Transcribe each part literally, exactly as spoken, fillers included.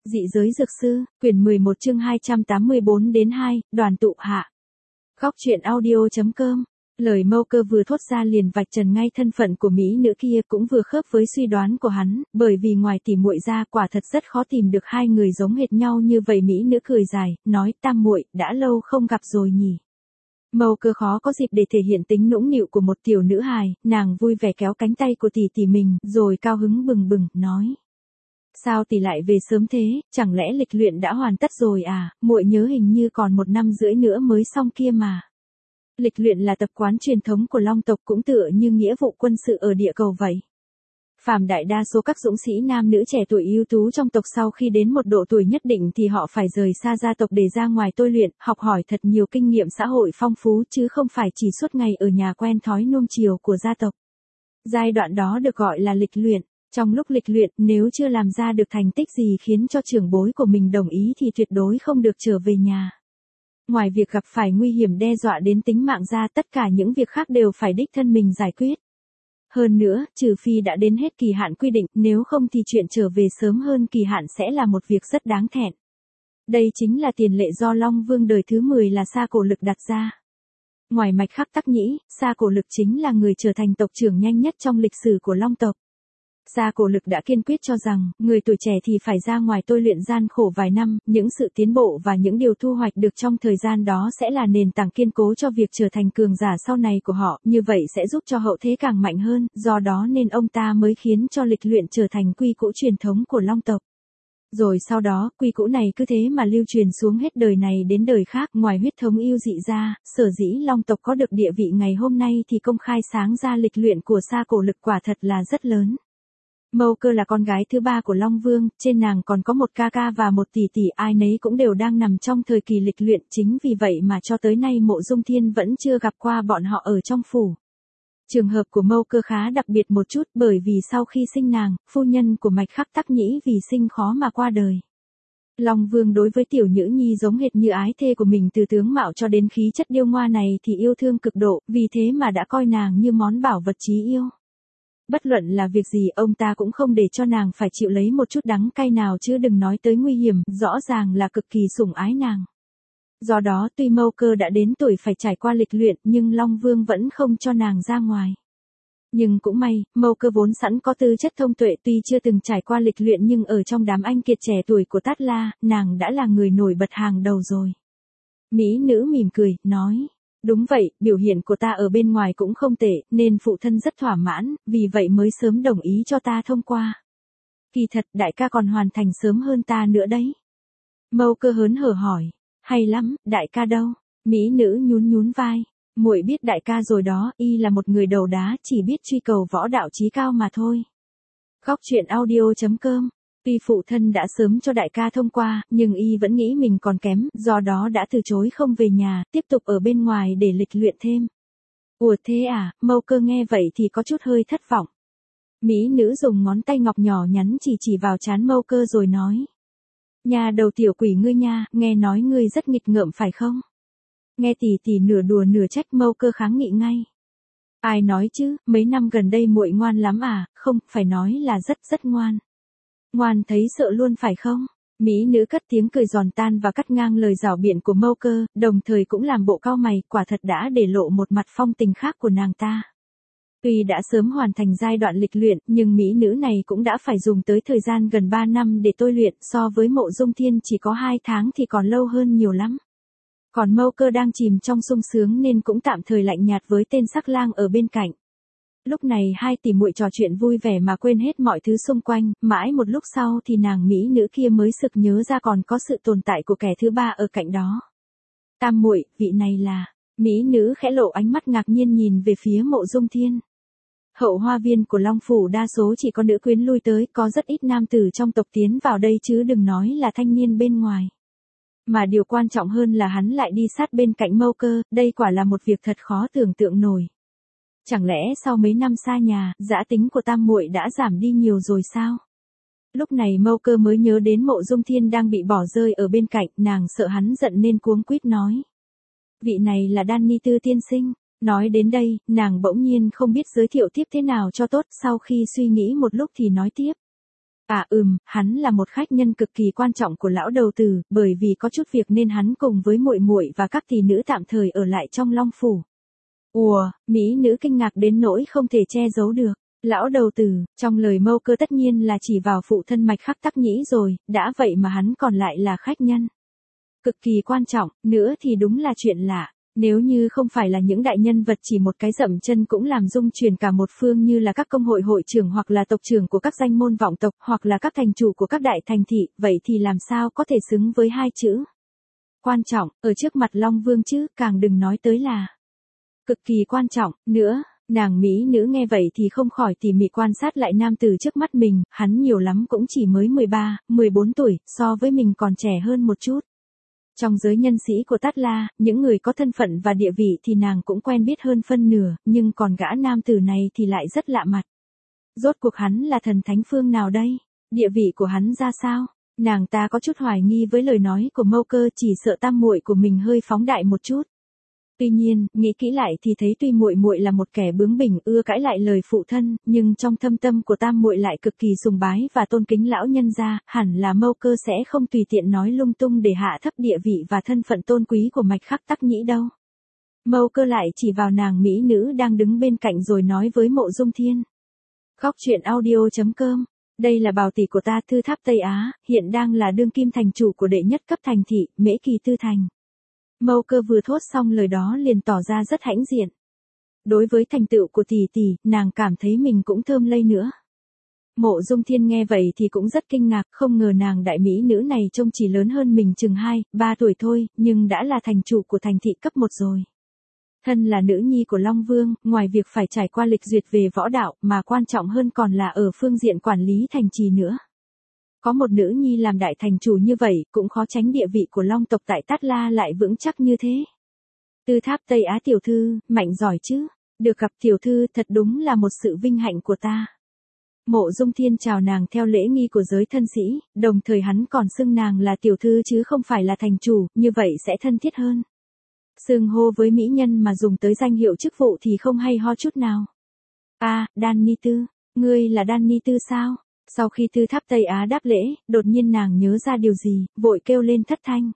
Dị giới dược sư, quyển mười một chương hai trăm tám mươi bốn đến hai, đoàn tụ hạ. Góc truyện audio chấm com. Lời Mâu Cơ vừa thốt ra liền vạch trần ngay thân phận của mỹ nữ kia, cũng vừa khớp với suy đoán của hắn, bởi vì ngoài tỉ muội ra quả thật rất khó tìm được hai người giống hệt nhau như vậy. Mỹ nữ cười dài, nói: Tam muội, đã lâu không gặp rồi nhỉ. Mâu Cơ khó có dịp để thể hiện tính nũng nịu của một tiểu nữ hài, nàng vui vẻ kéo cánh tay của tỷ tỷ mình, rồi cao hứng bừng bừng, nói: Sao tỷ lại về sớm thế, chẳng lẽ lịch luyện đã hoàn tất rồi à, muội nhớ hình như còn một năm rưỡi nữa mới xong kia mà. Lịch luyện là tập quán truyền thống của Long tộc, cũng tựa như nghĩa vụ quân sự ở địa cầu vậy. Phàm đại đa số các dũng sĩ nam nữ trẻ tuổi ưu tú trong tộc sau khi đến một độ tuổi nhất định thì họ phải rời xa gia tộc để ra ngoài tôi luyện, học hỏi thật nhiều kinh nghiệm xã hội phong phú, chứ không phải chỉ suốt ngày ở nhà quen thói nuông chiều của gia tộc. Giai đoạn đó được gọi là lịch luyện. Trong lúc lịch luyện, nếu chưa làm ra được thành tích gì khiến cho trưởng bối của mình đồng ý thì tuyệt đối không được trở về nhà. Ngoài việc gặp phải nguy hiểm đe dọa đến tính mạng ra, tất cả những việc khác đều phải đích thân mình giải quyết. Hơn nữa, trừ phi đã đến hết kỳ hạn quy định, nếu không thì chuyện trở về sớm hơn kỳ hạn sẽ là một việc rất đáng thẹn. Đây chính là tiền lệ do Long Vương đời thứ mười là Sa Cổ Lực đặt ra. Ngoài Mạch Khắc Tắc Nhĩ, Sa Cổ Lực chính là người trở thành tộc trưởng nhanh nhất trong lịch sử của Long tộc. Sa Cổ Lực đã kiên quyết cho rằng, người tuổi trẻ thì phải ra ngoài tôi luyện gian khổ vài năm, những sự tiến bộ và những điều thu hoạch được trong thời gian đó sẽ là nền tảng kiên cố cho việc trở thành cường giả sau này của họ, như vậy sẽ giúp cho hậu thế càng mạnh hơn, do đó nên ông ta mới khiến cho lịch luyện trở thành quy củ truyền thống của Long tộc. Rồi sau đó, quy củ này cứ thế mà lưu truyền xuống hết đời này đến đời khác. Ngoài huyết thống yêu dị ra, sở dĩ Long tộc có được địa vị ngày hôm nay thì công khai sáng ra lịch luyện của Sa Cổ Lực quả thật là rất lớn. Mâu Cơ là con gái thứ ba của Long Vương, trên nàng còn có một ca ca và một tỷ tỷ, ai nấy cũng đều đang nằm trong thời kỳ lịch luyện, chính vì vậy mà cho tới nay Mộ Dung Thiên vẫn chưa gặp qua bọn họ ở trong phủ. Trường hợp của Mâu Cơ khá đặc biệt một chút, bởi vì sau khi sinh nàng, phu nhân của Mạch Khắc Tắc Nhĩ vì sinh khó mà qua đời. Long Vương đối với tiểu nữ nhi giống hệt như ái thê của mình, từ tướng mạo cho đến khí chất điêu ngoa này thì yêu thương cực độ, vì thế mà đã coi nàng như món bảo vật chí yêu. Bất luận là việc gì ông ta cũng không để cho nàng phải chịu lấy một chút đắng cay nào, chứ đừng nói tới nguy hiểm, rõ ràng là cực kỳ sủng ái nàng. Do đó tuy Mâu Cơ đã đến tuổi phải trải qua lịch luyện, nhưng Long Vương vẫn không cho nàng ra ngoài. Nhưng cũng may, Mâu Cơ vốn sẵn có tư chất thông tuệ, tuy chưa từng trải qua lịch luyện nhưng ở trong đám anh kiệt trẻ tuổi của Tát La, nàng đã là người nổi bật hàng đầu rồi. Mỹ nữ mỉm cười, nói: Đúng vậy, biểu hiện của ta ở bên ngoài cũng không tệ, nên phụ thân rất thỏa mãn, vì vậy mới sớm đồng ý cho ta thông qua. Kỳ thật, đại ca còn hoàn thành sớm hơn ta nữa đấy. Mâu Cơ hớn hở hỏi: Hay lắm, đại ca đâu? Mỹ nữ nhún nhún vai: Muội biết đại ca rồi đó, y là một người đầu đá, chỉ biết truy cầu võ đạo chí cao mà thôi. Góc truyện audio chấm com. Tuy phụ thân đã sớm cho đại ca thông qua, nhưng y vẫn nghĩ mình còn kém, do đó đã từ chối không về nhà, tiếp tục ở bên ngoài để lịch luyện thêm. Ủa thế à? Mâu Cơ nghe vậy thì có chút hơi thất vọng. Mỹ nữ dùng ngón tay ngọc nhỏ nhắn chỉ chỉ vào trán Mâu Cơ rồi nói: Nhà đầu tiểu quỷ ngươi nha, nghe nói ngươi rất nghịch ngợm phải không? Nghe tỷ tỷ nửa đùa nửa trách, Mâu Cơ kháng nghị ngay: Ai nói chứ, mấy năm gần đây muội ngoan lắm à, không, phải nói là rất rất ngoan. Ngoan thấy sợ luôn phải không? Mỹ nữ cất tiếng cười giòn tan và cắt ngang lời giảo biện của Mâu Cơ, đồng thời cũng làm bộ cau mày, quả thật đã để lộ một mặt phong tình khác của nàng ta. Tuy đã sớm hoàn thành giai đoạn lịch luyện, nhưng mỹ nữ này cũng đã phải dùng tới thời gian gần ba năm để tôi luyện, so với Mộ Dung Thiên chỉ có hai tháng thì còn lâu hơn nhiều lắm. Còn Mâu Cơ đang chìm trong sung sướng nên cũng tạm thời lạnh nhạt với tên sắc lang ở bên cạnh. Lúc này hai tỷ muội trò chuyện vui vẻ mà quên hết mọi thứ xung quanh, mãi một lúc sau thì nàng mỹ nữ kia mới sực nhớ ra còn có sự tồn tại của kẻ thứ ba ở cạnh đó. Tam muội, vị này là... Mỹ nữ khẽ lộ ánh mắt ngạc nhiên nhìn về phía Mộ Dung Thiên. Hậu hoa viên của Long Phủ đa số chỉ có nữ quyến lui tới, có rất ít nam tử trong tộc tiến vào đây chứ đừng nói là thanh niên bên ngoài. Mà điều quan trọng hơn là hắn lại đi sát bên cạnh Mâu Cơ, đây quả là một việc thật khó tưởng tượng nổi. Chẳng lẽ sau mấy năm xa nhà, dã tính của tam muội đã giảm đi nhiều rồi sao? Lúc này Mâu Cơ mới nhớ đến Mộ Dung Thiên đang bị bỏ rơi ở bên cạnh, nàng sợ hắn giận nên cuống quýt nói: Vị này là Đan Ni Tư tiên sinh. Nói đến đây, nàng bỗng nhiên không biết giới thiệu tiếp thế nào cho tốt, sau khi suy nghĩ một lúc thì nói tiếp: À ừm, hắn là một khách nhân cực kỳ quan trọng của lão đầu tử, bởi vì có chút việc nên hắn cùng với muội muội và các tỷ nữ tạm thời ở lại trong Long phủ. Ùa, mỹ nữ kinh ngạc đến nỗi không thể che giấu được. Lão đầu tử, trong lời Mâu Cơ tất nhiên là chỉ vào phụ thân Mạch Khắc Tắc Nhĩ rồi, đã vậy mà hắn còn lại là khách nhân. Cực kỳ quan trọng, nữa thì đúng là chuyện lạ. Nếu như không phải là những đại nhân vật chỉ một cái dậm chân cũng làm rung chuyển cả một phương như là các công hội hội trưởng hoặc là tộc trưởng của các danh môn vọng tộc hoặc là các thành chủ của các đại thành thị, vậy thì làm sao có thể xứng với hai chữ quan trọng, ở trước mặt Long Vương chứ, càng đừng nói tới là cực kỳ quan trọng, nữa. Nàng mỹ nữ nghe vậy thì không khỏi tỉ mỉ quan sát lại nam tử trước mắt mình, hắn nhiều lắm cũng chỉ mới mười ba, mười bốn tuổi, so với mình còn trẻ hơn một chút. Trong giới nhân sĩ của Tát La, những người có thân phận và địa vị thì nàng cũng quen biết hơn phân nửa, nhưng còn gã nam tử này thì lại rất lạ mặt. Rốt cuộc hắn là thần thánh phương nào đây? Địa vị của hắn ra sao? Nàng ta có chút hoài nghi với lời nói của Mâu Cơ, chỉ sợ tam muội của mình hơi phóng đại một chút. Tuy nhiên, nghĩ kỹ lại thì thấy tuy muội muội là một kẻ bướng bỉnh ưa cãi lại lời phụ thân, nhưng trong thâm tâm của tam muội lại cực kỳ sùng bái và tôn kính lão nhân gia, hẳn là Mâu Cơ sẽ không tùy tiện nói lung tung để hạ thấp địa vị và thân phận tôn quý của Mạch Khắc Tắc Nhĩ đâu. Mâu Cơ lại chỉ vào nàng mỹ nữ đang đứng bên cạnh rồi nói với Mộ Dung Thiên. Góc truyện audio chấm com. Đây là bào tỷ của ta, Thư Tháp Tây Á, hiện đang là đương kim thành chủ của đệ nhất cấp thành thị, Mễ Kỳ Tư Thành. Mâu Cơ vừa thốt xong lời đó liền tỏ ra rất hãnh diện. Đối với thành tựu của tỷ tỷ, nàng cảm thấy mình cũng thơm lây nữa. Mộ Dung Thiên nghe vậy thì cũng rất kinh ngạc, không ngờ nàng đại mỹ nữ này trông chỉ lớn hơn mình chừng hai, ba tuổi thôi, nhưng đã là thành chủ của thành thị cấp một rồi. Thân là nữ nhi của Long Vương, ngoài việc phải trải qua lịch duyệt về võ đạo, mà quan trọng hơn còn là ở phương diện quản lý thành trì nữa. Có một nữ nhi làm đại thành chủ như vậy, cũng khó tránh địa vị của Long tộc tại Tát La lại vững chắc như thế. Tư Tháp Tây Á tiểu thư, mạnh giỏi chứ, được gặp tiểu thư thật đúng là một sự vinh hạnh của ta. Mộ Dung Thiên chào nàng theo lễ nghi của giới thân sĩ, đồng thời hắn còn xưng nàng là tiểu thư chứ không phải là thành chủ, như vậy sẽ thân thiết hơn. Xưng hô với mỹ nhân mà dùng tới danh hiệu chức vụ thì không hay ho chút nào. À, Đan Ni Tư, ngươi là Đan Ni Tư sao? Sau khi Tư Tháp Tây Á đáp lễ, đột nhiên nàng nhớ ra điều gì, vội kêu lên thất thanh.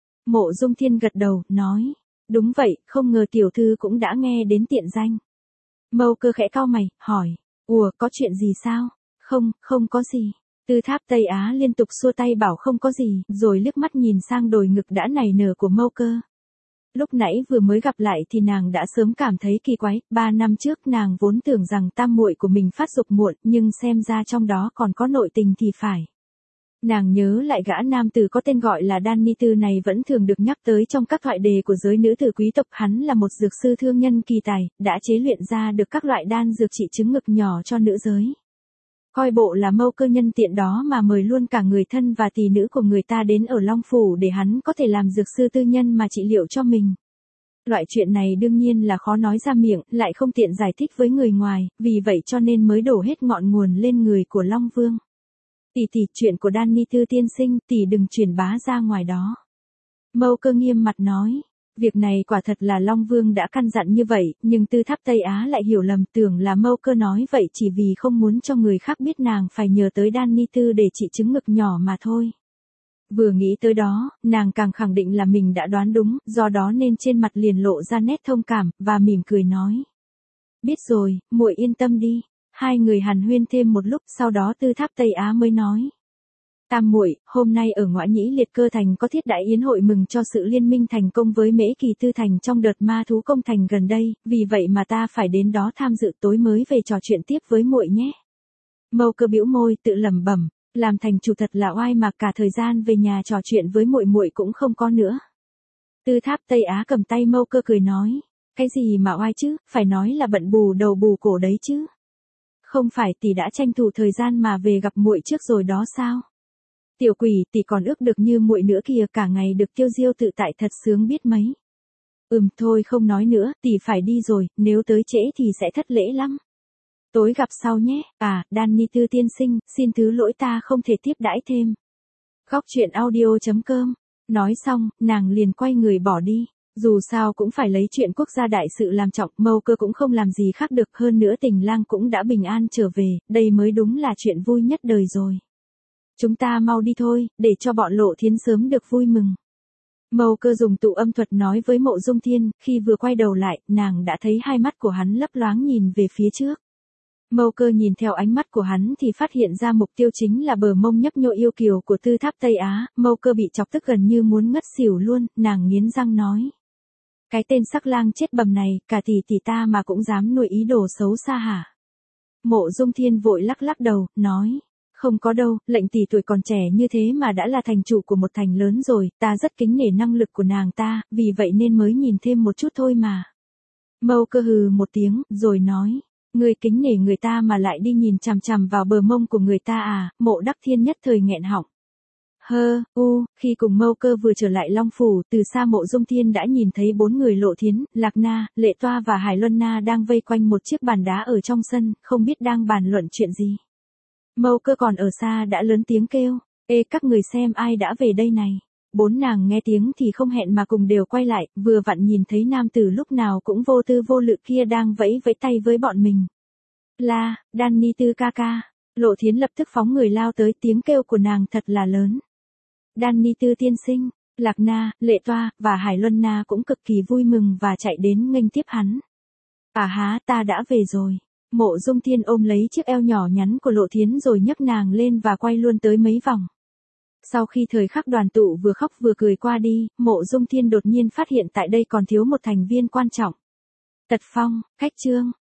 Mộ Dung Thiên gật đầu, nói, đúng vậy, không ngờ tiểu thư cũng đã nghe đến tiện danh. Mâu Cơ khẽ cau mày, hỏi, ủa, có chuyện gì sao? Không, không có gì. Tư Tháp Tây Á liên tục xua tay bảo không có gì, rồi liếc mắt nhìn sang đồi ngực đã nảy nở của Mâu Cơ. Lúc nãy vừa mới gặp lại thì nàng đã sớm cảm thấy kỳ quái, ba năm trước nàng vốn tưởng rằng tam muội của mình phát dục muộn, nhưng xem ra trong đó còn có nội tình thì phải. Nàng nhớ lại gã nam tử có tên gọi là Đan Ni Tư này vẫn thường được nhắc tới trong các thoại đề của giới nữ tử quý tộc, hắn là một dược sư thương nhân kỳ tài, đã chế luyện ra được các loại đan dược trị chứng ngực nhỏ cho nữ giới. Coi bộ là Mâu Cơ nhân tiện đó mà mời luôn cả người thân và tỷ nữ của người ta đến ở Long Phủ để hắn có thể làm dược sư tư nhân mà trị liệu cho mình. Loại chuyện này đương nhiên là khó nói ra miệng, lại không tiện giải thích với người ngoài, vì vậy cho nên mới đổ hết ngọn nguồn lên người của Long Vương. Tỷ tỷ, chuyện của Đan Ni Tư tiên sinh, tỷ đừng truyền bá ra ngoài đó. Mâu Cơ nghiêm mặt nói. Việc này quả thật là Long Vương đã căn dặn như vậy, nhưng Tư Tháp Tây Á lại hiểu lầm, tưởng là Mâu Cơ nói vậy chỉ vì không muốn cho người khác biết nàng phải nhờ tới Đan Ni Tư để trị chứng ngực nhỏ mà thôi. Vừa nghĩ tới đó, nàng càng khẳng định là mình đã đoán đúng, do đó nên trên mặt liền lộ ra nét thông cảm, và mỉm cười nói. Biết rồi, muội yên tâm đi. Hai người hàn huyên thêm một lúc, sau đó Tư Tháp Tây Á mới nói. Tam muội, hôm nay ở Ngoại Nhĩ Liệt Cơ Thành có thiết đại yến hội mừng cho sự liên minh thành công với Mễ Kỳ Tư Thành trong đợt ma thú công thành gần đây, vì vậy mà ta phải đến đó tham dự, tối mới về trò chuyện tiếp với muội nhé. Mâu Cơ bĩu môi tự lẩm bẩm, làm thành chủ thật là oai mà cả thời gian về nhà trò chuyện với muội muội cũng không có nữa. Tư Tháp Tây Á cầm tay Mâu Cơ cười nói, cái gì mà oai chứ, phải nói là bận bù đầu bù cổ đấy chứ. Không phải tỷ đã tranh thủ thời gian mà về gặp muội trước rồi đó sao? Tiểu quỷ, tỷ còn ước được như muội nữa kìa, cả ngày được tiêu diêu tự tại thật sướng biết mấy. Ừm, thôi không nói nữa, tỷ phải đi rồi, nếu tới trễ thì sẽ thất lễ lắm. Tối gặp sau nhé. À, Đan Ni Tư tiên sinh, xin thứ lỗi ta không thể tiếp đãi thêm. Góc truyện audio chấm com. Nói xong, nàng liền quay người bỏ đi. Dù sao cũng phải lấy chuyện quốc gia đại sự làm trọng, Mâu Cơ cũng không làm gì khác được, hơn nữa Tình Lang cũng đã bình an trở về, đây mới đúng là chuyện vui nhất đời rồi. Chúng ta mau đi thôi, để cho bọn Lộ Thiến sớm được vui mừng. Mâu Cơ dùng tụ âm thuật nói với Mộ Dung Thiên, khi vừa quay đầu lại, nàng đã thấy hai mắt của hắn lấp loáng nhìn về phía trước. Mâu Cơ nhìn theo ánh mắt của hắn thì phát hiện ra mục tiêu chính là bờ mông nhấp nhô yêu kiều của Tư Tháp Tây Á, Mâu Cơ bị chọc tức gần như muốn ngất xỉu luôn, nàng nghiến răng nói. Cái tên sắc lang chết bầm này, cả tỷ tỷ ta mà cũng dám nuôi ý đồ xấu xa hả? Mộ Dung Thiên vội lắc lắc đầu, nói. Không có đâu, lệnh tỷ tuổi còn trẻ như thế mà đã là thành chủ của một thành lớn rồi, ta rất kính nể năng lực của nàng ta, vì vậy nên mới nhìn thêm một chút thôi mà. Mâu Cơ hừ một tiếng, rồi nói, ngươi kính nể người ta mà lại đi nhìn chằm chằm vào bờ mông của người ta à, Mộ Đắc Thiên nhất thời nghẹn họng. Hơ, u, khi cùng Mâu Cơ vừa trở lại Long Phủ, từ xa Mộ Dung Thiên đã nhìn thấy bốn người Lộ Thiến, Lạc Na, Lệ Toa và Hải Luân Na đang vây quanh một chiếc bàn đá ở trong sân, không biết đang bàn luận chuyện gì. Mâu Cơ còn ở xa đã lớn tiếng kêu, ê các người xem ai đã về đây này. Bốn nàng nghe tiếng thì không hẹn mà cùng đều quay lại, vừa vặn nhìn thấy nam tử lúc nào cũng vô tư vô lự kia đang vẫy vẫy tay với bọn mình. La, Danny Tư ca ca. Lộ Thiến lập tức phóng người lao tới, tiếng kêu của nàng thật là lớn. Danny Tư tiên sinh, Lạc Na, Lệ Toa, và Hải Luân Na cũng cực kỳ vui mừng và chạy đến nghênh tiếp hắn. À há, ta đã về rồi. Mộ Dung Thiên ôm lấy chiếc eo nhỏ nhắn của Lộ Thiến rồi nhấc nàng lên và quay luôn tới mấy vòng. Sau khi thời khắc đoàn tụ vừa khóc vừa cười qua đi, Mộ Dung Thiên đột nhiên phát hiện tại đây còn thiếu một thành viên quan trọng. Tật Phong, Khách Trương,